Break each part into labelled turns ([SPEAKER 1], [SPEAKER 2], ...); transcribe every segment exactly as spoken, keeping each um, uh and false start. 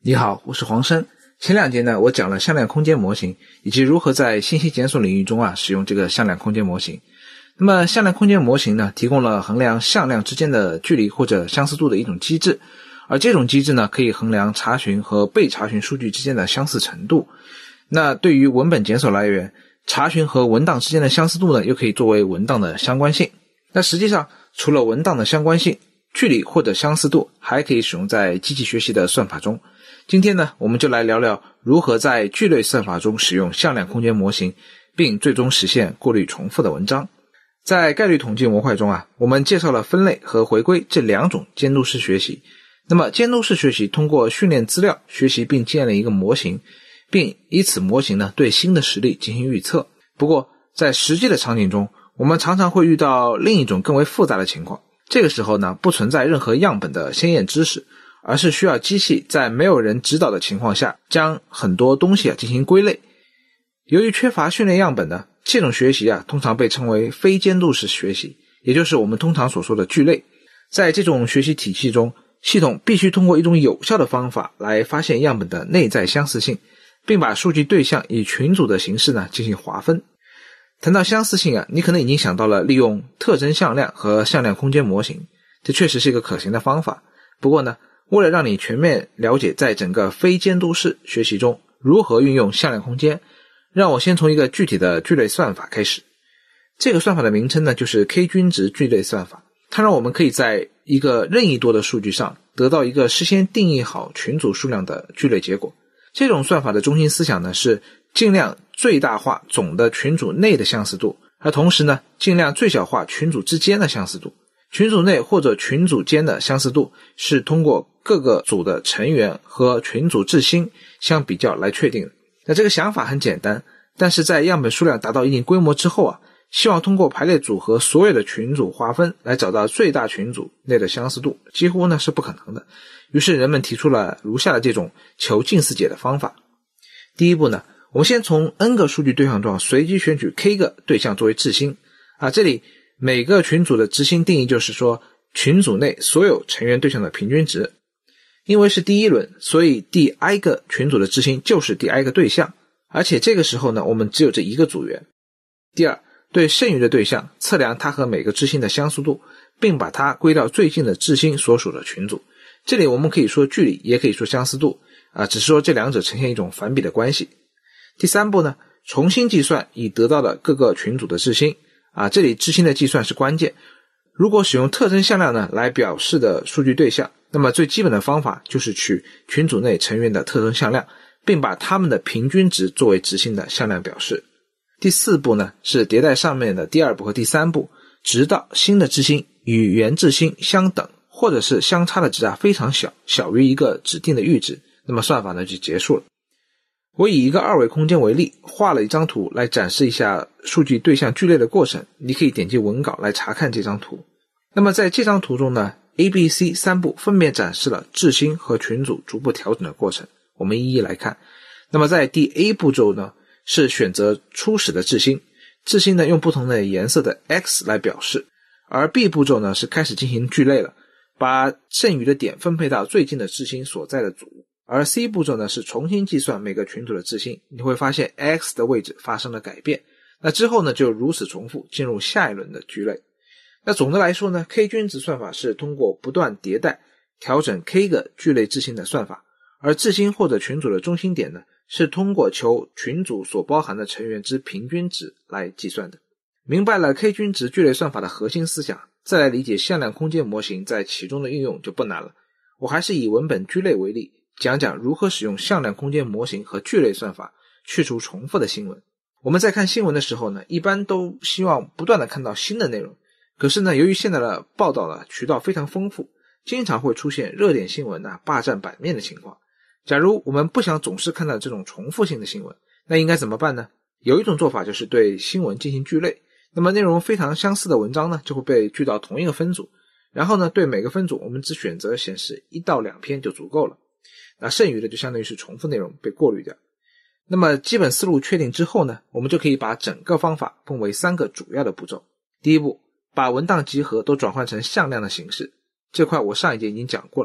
[SPEAKER 1] 你好，我是黄生。前两节呢，我讲了向量空间模型以及如何在信息检索领域中啊使用这个向量空间模型。那么向量空间模型呢，提供了衡量向量之间的距离或者相似度的一种机制，而这种机制呢，可以衡量查询和被查询数据之间的相似程度。那对于文本检索来源，查询和文档之间的相似度呢，又可以作为文档的相关性。那实际上，除了文档的相关性，距离或者相似度还可以使用在机器学习的算法中。今天呢，我们就来聊聊如何在聚类算法中使用向量空间模型，并最终实现过滤重复的文章。在概率统计模块中啊，我们介绍了分类和回归这两种监督式学习。那么监督式学习通过训练资料学习并建立一个模型，并以此模型呢对新的实例进行预测。不过在实际的场景中，我们常常会遇到另一种更为复杂的情况。这个时候呢，不存在任何样本的先验知识，而是需要机器在没有人指导的情况下，将很多东西啊进行归类。由于缺乏训练样本呢，这种学习啊通常被称为非监督式学习，也就是我们通常所说的聚类。在这种学习体系中，系统必须通过一种有效的方法来发现样本的内在相似性，并把数据对象以群组的形式呢进行划分。谈到相似性啊，你可能已经想到了利用特征向量和向量空间模型，这确实是一个可行的方法。不过呢，为了让你全面了解在整个非监督式学习中如何运用向量空间，让我先从一个具体的聚类算法开始。这个算法的名称呢，就是 K 均值聚类算法。它让我们可以在一个任意多的数据上得到一个事先定义好群组数量的聚类结果。这种算法的中心思想呢，是尽量最大化总的群组内的相似度，而同时呢，尽量最小化群组之间的相似度。群组内或者群组间的相似度是通过各个组的成员和群组质心相比较来确定的。那这个想法很简单，但是在样本数量达到一定规模之后啊，希望通过排列组合所有的群组划分来找到最大群组内的相似度，几乎呢是不可能的。于是人们提出了如下的这种求近似解的方法。第一步呢，我们先从 n 个数据对象中随机选取 k 个对象作为质心啊，这里每个群组的质心定义就是说群组内所有成员对象的平均值。因为是第一轮，所以第 i 个群组的质心就是第 i 个对象，而且这个时候呢，我们只有这一个组员。第二，对剩余的对象测量它和每个质心的相似度，并把它归到最近的质心所属的群组。这里我们可以说距离，也可以说相似度啊，只是说这两者呈现一种反比的关系。第三步呢，重新计算已得到的各个群组的质心啊，这里质心的计算是关键。如果使用特征向量呢来表示的数据对象，那么最基本的方法就是取群组内成员的特征向量，并把它们的平均值作为质心的向量表示。第四步呢，是迭代上面的第二步和第三步，直到新的质心与原质心相等，或者是相差的值啊非常小，小于一个指定的阈值，那么算法呢就结束了。我以一个二维空间为例，画了一张图来展示一下数据对象聚类的过程，你可以点击文稿来查看这张图。那么在这张图中呢， A、B、C 三步分别展示了质心和群组逐步调整的过程，我们一一来看。那么在第 A 步骤呢，是选择初始的质心，质心呢用不同的颜色的 X 来表示，而 B 步骤呢是开始进行聚类了，把剩余的点分配到最近的质心所在的组。而 C 步骤呢是重新计算每个群组的质心，你会发现 X 的位置发生了改变。那之后呢就如此重复进入下一轮的聚类。那总的来说呢， K 均值算法是通过不断迭代调整 K 个聚类质心的算法，而质心或者群组的中心点呢是通过求群组所包含的成员之平均值来计算的。明白了 K 均值聚类算法的核心思想，再来理解向量空间模型在其中的应用就不难了。我还是以文本聚类为例，讲讲如何使用向量空间模型和聚类算法去除重复的新闻。我们在看新闻的时候呢，一般都希望不断的看到新的内容。可是呢，由于现在的报道的渠道非常丰富，经常会出现热点新闻呢霸占版面的情况。假如我们不想总是看到这种重复性的新闻，那应该怎么办呢？有一种做法就是对新闻进行聚类，那么内容非常相似的文章呢就会被聚到同一个分组，然后呢对每个分组我们只选择显示一到两篇就足够了，那剩余的就相当于是重复内容被过滤掉。那么基本思路确定之后呢，我们就可以把整个方法分为三个主要的步骤。第一步，把文档集合都转换成向量的形式，这块我上一节已经讲过了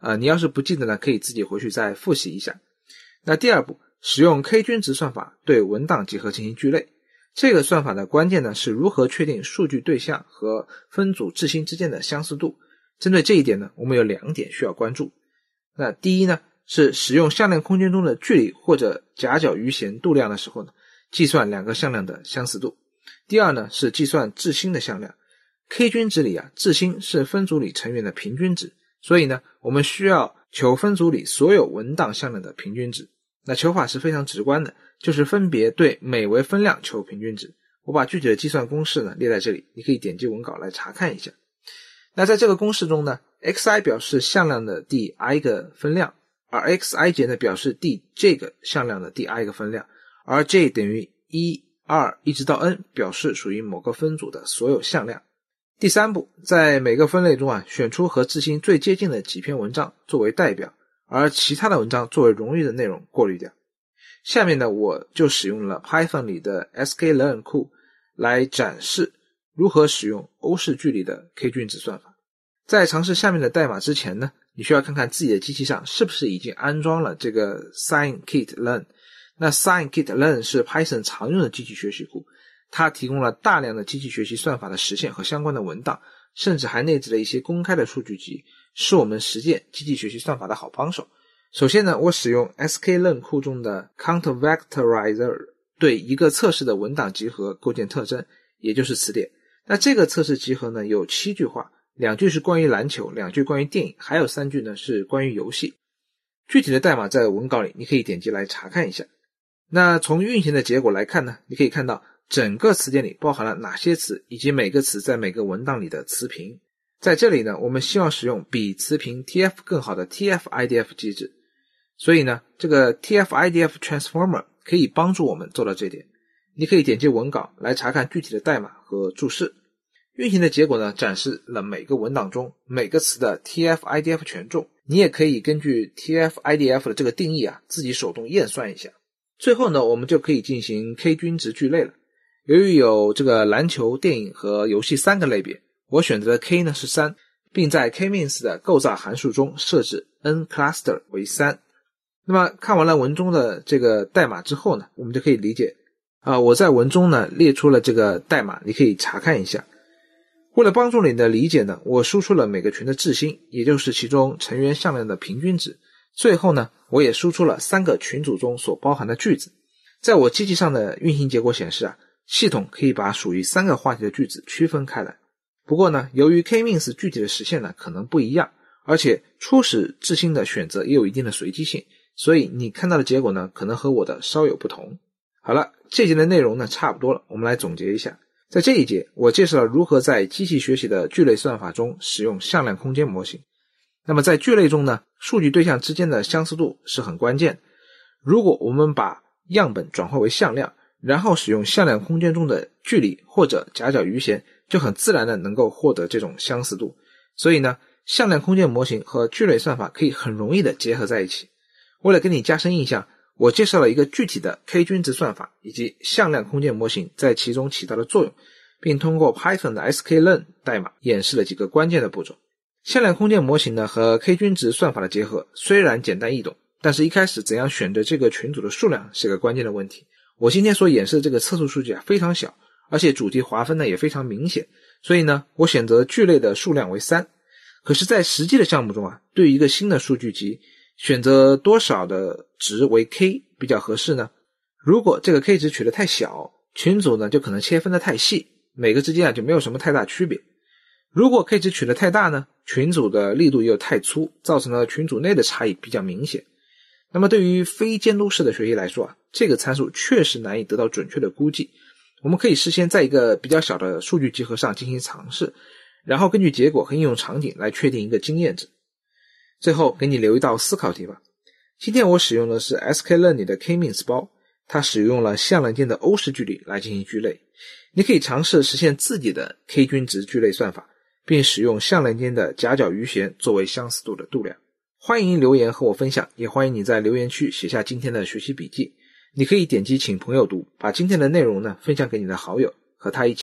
[SPEAKER 1] 呃，你要是不记得呢，可以自己回去再复习一下。那第二步，使用 K 均值算法对文档集合进行聚类。这个算法的关键呢是如何确定数据对象和分组质心之间的相似度。针对这一点呢，我们有两点需要关注。那第一呢，是使用向量空间中的距离或者夹角余弦度量的时候呢，计算两个向量的相似度。第二呢，是计算质心的向量。K 均值里啊，质心是分组里成员的平均值，所以呢，我们需要求分组里所有文档向量的平均值。那求法是非常直观的，就是分别对每维分量求平均值。我把具体的计算公式呢列在这里，你可以点击文稿来查看一下。那在这个公式中呢 ，xi 表示向量的第 i 个分量，而 xi 节呢表示第 j 个向量的第 i 个分量，而 j 等于一、二一直到 n 表示属于某个分组的所有向量。第三步，在每个分类中啊，选出和质心最接近的几篇文章作为代表，而其他的文章作为冗余的内容过滤掉。下面呢，我就使用了 Python 里的 sklearn 库来展示如何使用欧式距离的 K 均值算法。在尝试下面的代码之前呢，你需要看看自己的机器上是不是已经安装了这个 scikit-learn。那 scikit-learn 是 Python 常用的机器学习库，它提供了大量的机器学习算法的实现和相关的文档，甚至还内置了一些公开的数据集，是我们实践机器学习算法的好帮手。首先呢，我使用 sklearn 库中的 countervectorizer 对一个测试的文档集合构建特征，也就是词典。那这个测试集合呢有七句话，两句是关于篮球，两句关于电影，还有三句呢是关于游戏。具体的代码在文稿里，你可以点击来查看一下。那从运行的结果来看呢，你可以看到整个词典里包含了哪些词，以及每个词在每个文档里的词频。在这里呢，我们希望使用比词频 T F 更好的 T F I D F 机制，所以呢，这个 T F I D F Transformer 可以帮助我们做到这点。你可以点击文稿来查看具体的代码和注释。运行的结果呢，展示了每个文档中每个词的 T F I D F 权重。你也可以根据 T F I D F 的这个定义啊，自己手动验算一下。最后呢，我们就可以进行 K 均值聚类了。由于有这个篮球、电影和游戏三个类别，我选择的 K 呢是三，并在 K-means 的构造函数中设置 n-cluster 为三。那么看完了文中的这个代码之后呢，我们就可以理解啊、呃，我在文中呢列出了这个代码，你可以查看一下。为了帮助你的理解呢，我输出了每个群的质心，也就是其中成员向量的平均值。最后呢，我也输出了三个群组中所包含的句子。在我机器上的运行结果显示啊，系统可以把属于三个话题的句子区分开来。不过呢，由于 K-means 具体的实现呢可能不一样，而且初始质心的选择也有一定的随机性，所以你看到的结果呢可能和我的稍有不同。好了，这节的内容呢差不多了，我们来总结一下。在这一节，我介绍了如何在机器学习的聚类算法中使用向量空间模型。那么在聚类中呢，数据对象之间的相似度是很关键的。如果我们把样本转化为向量，然后使用向量空间中的距离或者夹角余弦，就很自然的能够获得这种相似度。所以呢，向量空间模型和聚类算法可以很容易的结合在一起。为了给你加深印象，我介绍了一个具体的 K 均值算法以及向量空间模型在其中起到的作用，并通过 Python 的 sklearn 代码演示了几个关键的步骤。向量空间模型呢和 K 均值算法的结合虽然简单易懂，但是一开始怎样选择这个群组的数量是个关键的问题。我今天所演示的这个测速数据啊非常小，而且主题划分呢也非常明显，所以呢我选择聚类的数量为三。可是在实际的项目中啊，对于一个新的数据集，选择多少的值为 K 比较合适呢？如果这个 K 值取得太小，群组呢就可能切分的太细，每个之间啊就没有什么太大区别。如果 K 值取得太大呢，群组的力度又太粗，造成了群组内的差异比较明显。那么对于非监督式的学习来说啊，这个参数确实难以得到准确的估计。我们可以事先在一个比较小的数据集合上进行尝试，然后根据结果和应用场景来确定一个经验值。最后给你留一道思考题吧。今天我使用的是 sklearn 里的 K-means 包，它使用了向量间的欧式距离来进行聚类。你可以尝试实现自己的 K 均值聚类算法，并使用向量间的夹角余弦作为相似度的度量。欢迎留言和我分享，也欢迎你在留言区写下今天的学习笔记。你可以点击请朋友读，把今天的内容呢分享给你的好友，和他一起